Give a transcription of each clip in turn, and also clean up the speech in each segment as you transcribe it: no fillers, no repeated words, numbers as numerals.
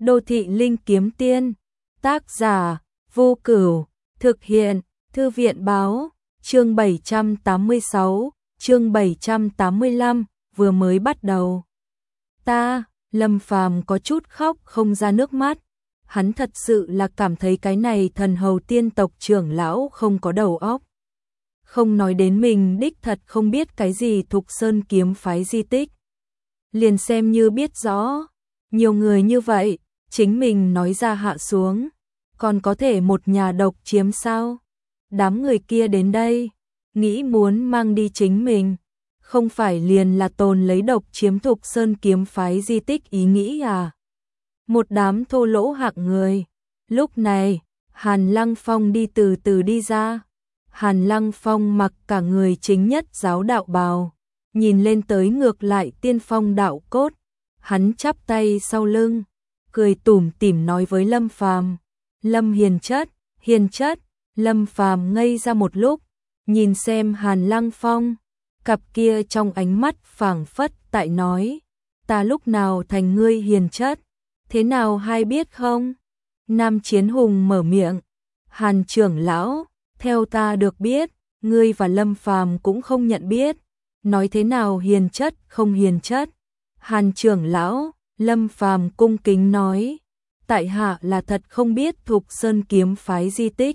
Đô thị linh kiếm tiên, tác giả, Vô Cửu, thực hiện, Thư viện báo, chương 786, chương 785, vừa mới bắt đầu. Lâm Phàm có chút khóc không ra nước mắt, hắn thật sự là cảm thấy cái này thần hầu tiên tộc trưởng lão không có đầu óc. Không nói đến mình đích thật không biết cái gì Thục Sơn kiếm phái di tích. Liền xem như biết rõ, nhiều người như vậy, chính mình nói ra hạ xuống, còn có thể một nhà độc chiếm sao? Đám người kia đến đây, nghĩ muốn mang đi chính mình, không phải liền là tồn lấy độc chiếm Thục Sơn kiếm phái di tích ý nghĩ à? Một đám thô lỗ hạng người. Lúc này, Hàn Lăng Phong đi từ từ đi ra. Hàn Lăng Phong mặc cả người chính nhất giáo đạo bào, nhìn lên tới ngược lại tiên phong đạo cốt, hắn chắp tay sau lưng, cười tủm tỉm nói với Lâm Phàm, Lâm hiền chất, Lâm Phàm ngây ra một lúc, nhìn xem Hàn Lăng Phong, cặp kia trong ánh mắt phảng phất tại nói, ta lúc nào thành ngươi hiền chất, thế nào hay biết không? Nam Chiến Hùng mở miệng, Hàn trưởng lão, theo ta được biết, ngươi và Lâm Phàm cũng không nhận biết, nói thế nào hiền chất không hiền chất. Hàn trưởng lão, Lâm Phàm cung kính nói, tại hạ là thật không biết Thục Sơn kiếm phái di tích.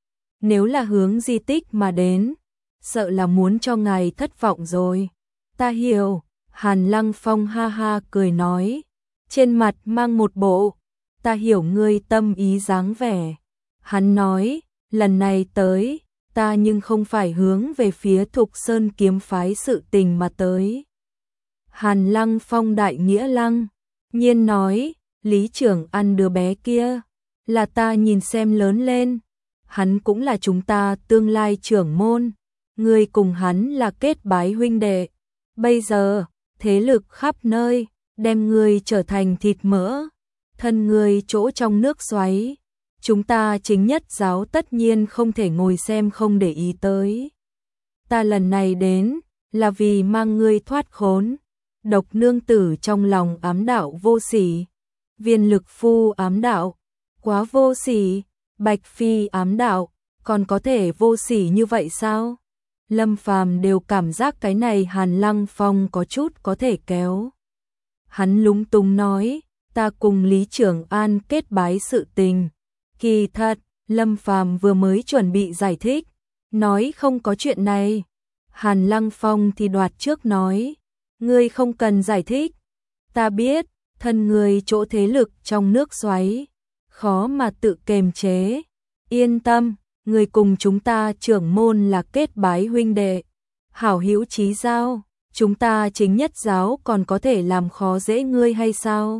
Nếu là hướng di tích mà đến, sợ là muốn cho ngài thất vọng rồi. Ta hiểu, Hàn Lăng Phong ha ha cười nói, trên mặt mang một bộ, ta hiểu ngươi tâm ý dáng vẻ. Hắn nói, lần này tới, ta nhưng không phải hướng về phía Thục Sơn kiếm phái sự tình mà tới. Hàn Lăng Phong đại nghĩa lăng, nhiên nói, Lý trưởng ăn đứa bé kia, là ta nhìn xem lớn lên, hắn cũng là chúng ta tương lai trưởng môn, ngươi cùng hắn là kết bái huynh đệ, bây giờ, thế lực khắp nơi, đem ngươi trở thành thịt mỡ, thân ngươi chỗ trong nước xoáy. Chúng ta chính nhất giáo tất nhiên không thể ngồi xem không để ý tới. Ta lần này đến, là vì mang ngươi thoát khốn. Độc nương tử trong lòng ám đạo vô sỉ. Viên lực phu ám đạo, quá vô sỉ. Bạch phi ám đạo, còn có thể vô sỉ như vậy sao? Lâm Phàm đều cảm giác cái này Hàn Lăng Phong có chút có thể kéo. Hắn lúng túng nói, ta cùng Lý Trưởng An kết bái sự tình. Kỳ thật, Lâm Phàm vừa mới chuẩn bị giải thích, nói không có chuyện này. Hàn Lăng Phong thì đoạt trước nói, ngươi không cần giải thích. Ta biết, thân ngươi chỗ thế lực trong nước xoáy, khó mà tự kềm chế. Yên tâm, ngươi cùng chúng ta trưởng môn là kết bái huynh đệ. Hảo hữu chí giao, chúng ta chính nhất giáo còn có thể làm khó dễ ngươi hay sao?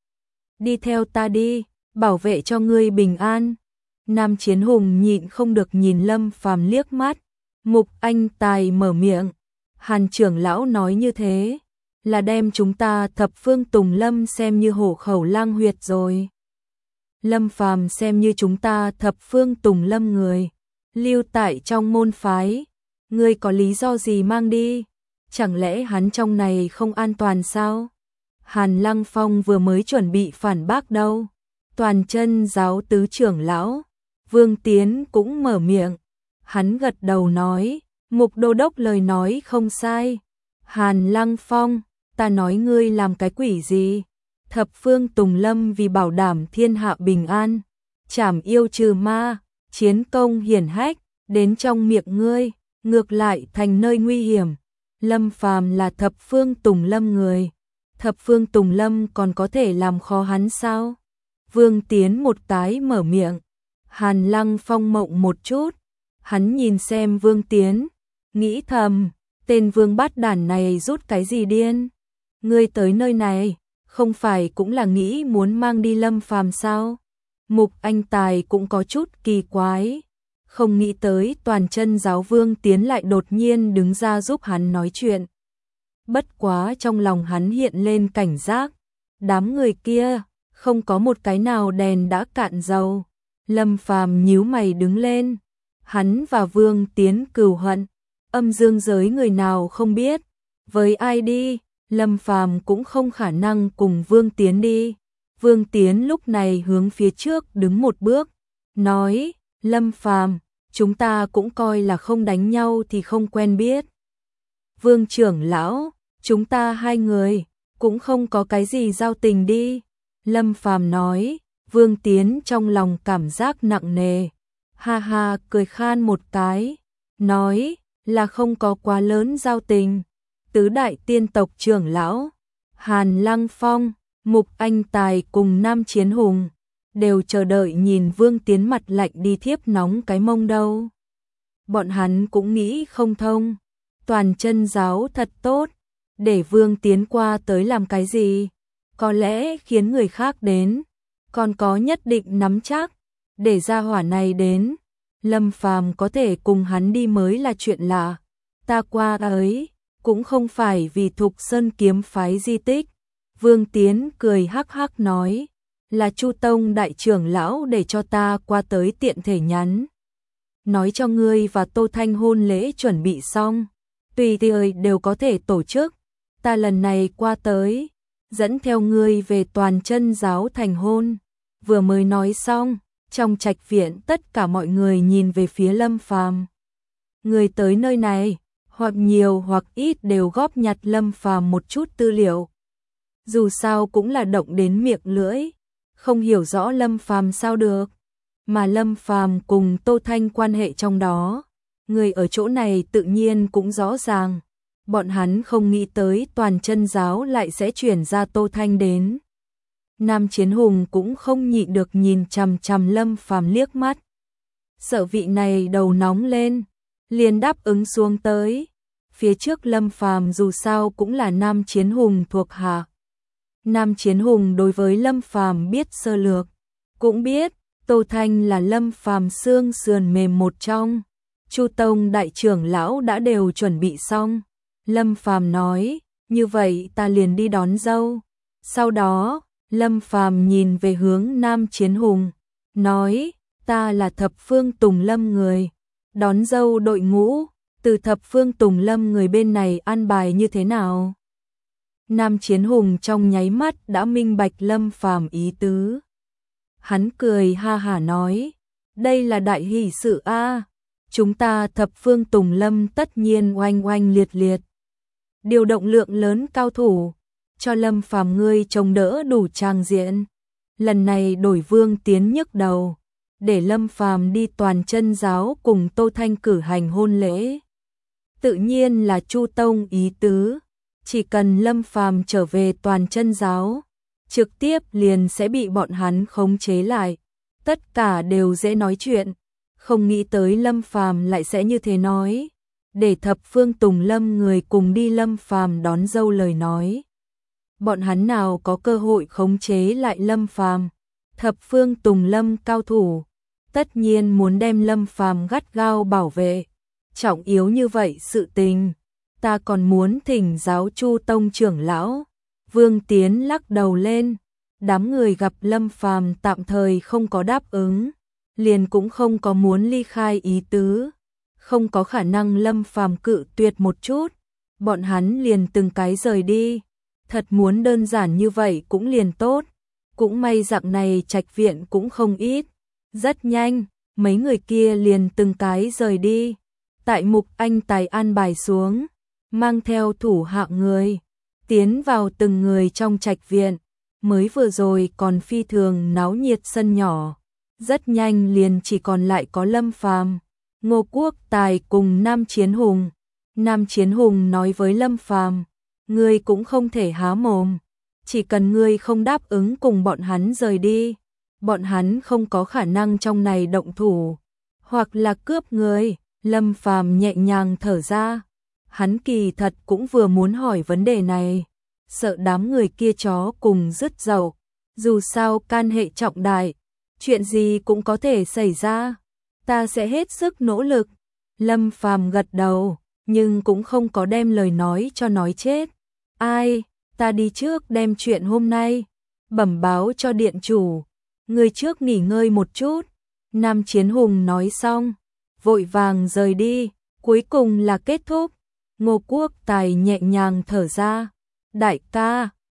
Đi theo ta đi, bảo vệ cho ngươi bình an. Nam Chiến Hùng nhịn không được nhìn Lâm Phàm liếc mắt. Mục Anh Tài mở miệng, Hàn trưởng lão nói như thế, là đem chúng ta thập phương Tùng Lâm xem như hổ khẩu lang huyệt rồi. Lâm Phàm xem như chúng ta thập phương Tùng Lâm người, lưu tại trong môn phái, ngươi có lý do gì mang đi? Chẳng lẽ hắn trong này không an toàn sao? Hàn Lăng Phong vừa mới chuẩn bị phản bác đâu. Toàn chân giáo tứ trưởng lão, Vương Tiến cũng mở miệng. Hắn gật đầu nói, Mục đô đốc lời nói không sai. Hàn Lăng Phong, ta nói ngươi làm cái quỷ gì? Thập phương Tùng Lâm vì bảo đảm thiên hạ bình an, trảm yêu trừ ma, chiến công hiển hách, đến trong miệng ngươi, ngược lại thành nơi nguy hiểm. Lâm Phàm là thập phương Tùng Lâm người, thập phương Tùng Lâm còn có thể làm khó hắn sao? Vương Tiến một tái mở miệng, Hàn Lăng Phong mộng một chút, hắn nhìn xem Vương Tiến, nghĩ thầm, tên Vương bát đản này rút cái gì điên? Ngươi tới nơi này, không phải cũng là nghĩ muốn mang đi Lâm Phàm sao? Mục Anh Tài cũng có chút kỳ quái, không nghĩ tới toàn chân giáo Vương Tiến lại đột nhiên đứng ra giúp hắn nói chuyện. Bất quá trong lòng hắn hiện lên cảnh giác, đám người kia, không có một cái nào đèn đã cạn dầu. Lâm Phàm nhíu mày đứng lên, hắn và Vương Tiến cừu hận, âm dương giới người nào không biết, với ai đi, Lâm Phàm cũng không khả năng cùng Vương Tiến đi. Vương Tiến lúc này hướng phía trước đứng một bước, nói, Lâm Phàm, chúng ta cũng coi là không đánh nhau thì không quen biết. Vương trưởng lão, chúng ta hai người, cũng không có cái gì giao tình đi. Lâm Phàm nói, Vương Tiến trong lòng cảm giác nặng nề. Ha ha, cười khan một cái, nói, là không có quá lớn giao tình. Tứ đại tiên tộc trưởng lão, Hàn Lăng Phong, Mục Anh Tài cùng Nam Chiến Hùng, đều chờ đợi nhìn Vương Tiến mặt lạnh đi thiếp nóng cái mông đâu. Bọn hắn cũng nghĩ không thông, Toàn Chân giáo thật tốt, để Vương Tiến qua tới làm cái gì? Có lẽ khiến người khác đến, còn có nhất định nắm chắc, để gia hỏa này đến, Lâm Phàm có thể cùng hắn đi mới là chuyện lạ. Ta qua ấy, cũng không phải vì Thục Sơn kiếm phái di tích. Vương Tiến cười hắc hắc nói, là Chu Tông đại trưởng lão để cho ta qua tới tiện thể nhắn. Nói cho ngươi và Tô Thanh hôn lễ chuẩn bị xong, tùy thời đều có thể tổ chức. Ta lần này qua tới, dẫn theo ngươi về Toàn Chân giáo thành hôn. Vừa mới nói xong, trong trạch viện tất cả mọi người nhìn về phía Lâm Phàm. Người tới nơi này, hoặc nhiều hoặc ít đều góp nhặt Lâm Phàm một chút tư liệu. Dù sao cũng là động đến miệng lưỡi, không hiểu rõ Lâm Phàm sao được, mà Lâm Phàm cùng Tô Thanh quan hệ trong đó, người ở chỗ này tự nhiên cũng rõ ràng. Bọn hắn không nghĩ tới Toàn Chân giáo lại sẽ chuyển ra Tô Thanh đến. Nam Chiến Hùng cũng không nhịn được nhìn chằm chằm Lâm Phàm liếc mắt. Sợ vị này đầu nóng lên, liền đáp ứng xuống tới. Phía trước Lâm Phàm dù sao cũng là Nam Chiến Hùng thuộc hạ. Nam Chiến Hùng đối với Lâm Phàm biết sơ lược, cũng biết Tô Thanh là Lâm Phàm xương sườn mềm một trong. Chu Tông đại trưởng lão đã đều chuẩn bị xong. Lâm Phàm nói, như vậy ta liền đi đón dâu. Sau đó, Lâm Phàm nhìn về hướng Nam Chiến Hùng, nói, ta là Thập Phương Tùng Lâm người, đón dâu đội ngũ, từ Thập Phương Tùng Lâm người bên này an bài như thế nào? Nam Chiến Hùng trong nháy mắt đã minh bạch Lâm Phàm ý tứ. Hắn cười ha hả nói, đây là đại hỷ sự a, chúng ta Thập Phương Tùng Lâm tất nhiên oanh oanh liệt liệt. Điều động lượng lớn cao thủ, cho Lâm Phàm ngươi trông đỡ đủ trang diện. Lần này đổi Vương Tiến nhức đầu, để Lâm Phàm đi Toàn Chân giáo cùng Tô Thanh cử hành hôn lễ. Tự nhiên là Chu Tông ý tứ, chỉ cần Lâm Phàm trở về Toàn Chân giáo, trực tiếp liền sẽ bị bọn hắn khống chế lại. Tất cả đều dễ nói chuyện, không nghĩ tới Lâm Phàm lại sẽ như thế nói. Để Thập Phương Tùng Lâm người cùng đi Lâm Phàm đón dâu lời nói. Bọn hắn nào có cơ hội khống chế lại Lâm Phàm? Thập Phương Tùng Lâm cao thủ, tất nhiên muốn đem Lâm Phàm gắt gao bảo vệ. Trọng yếu như vậy sự tình, ta còn muốn thỉnh giáo Chu Tông trưởng lão. Vương Tiến lắc đầu lên, đám người gặp Lâm Phàm tạm thời không có đáp ứng, liền cũng không có muốn ly khai ý tứ. Không có khả năng Lâm Phàm cự tuyệt một chút, bọn hắn liền từng cái rời đi. Thật muốn đơn giản như vậy cũng liền tốt. Cũng may dạng này trạch viện cũng không ít. Rất nhanh, mấy người kia liền từng cái rời đi. Tại Mục Anh Tài an bài xuống, mang theo thủ hạ người, tiến vào từng người trong trạch viện. Mới vừa rồi còn phi thường náo nhiệt sân nhỏ, rất nhanh liền chỉ còn lại có Lâm Phàm, Ngô Quốc Tài cùng Nam Chiến Hùng. Nam Chiến Hùng nói với Lâm Phàm, ngươi cũng không thể há mồm, chỉ cần ngươi không đáp ứng cùng bọn hắn rời đi, bọn hắn không có khả năng trong này động thủ, hoặc là cướp ngươi. Lâm Phàm nhẹ nhàng thở ra, hắn kỳ thật cũng vừa muốn hỏi vấn đề này, sợ đám người kia chó cùng rứt dậu, dù sao can hệ trọng đại, chuyện gì cũng có thể xảy ra, ta sẽ hết sức nỗ lực. Lâm Phàm gật đầu, nhưng cũng không có đem lời nói cho nói chết. Ai, ta đi trước đem chuyện hôm nay bẩm báo cho điện chủ, người trước nghỉ ngơi một chút. Nam Chiến Hùng nói xong, vội vàng rời đi, cuối cùng là kết thúc. Ngô Quốc Tài nhẹ nhàng thở ra, đại ca,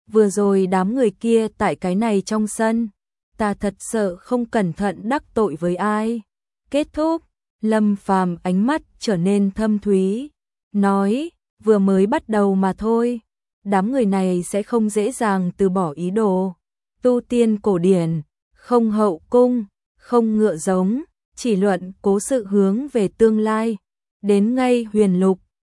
vừa rồi đám người kia tại cái này trong sân, ta thật sợ không cẩn thận đắc tội với ai. Kết thúc, Lâm Phàm ánh mắt trở nên thâm thúy, nói, vừa mới bắt đầu mà thôi, đám người này sẽ không dễ dàng từ bỏ ý đồ. Tu tiên cổ điển, không hậu cung, không ngựa giống, chỉ luận cố sự hướng về tương lai. Đến ngay huyền lục,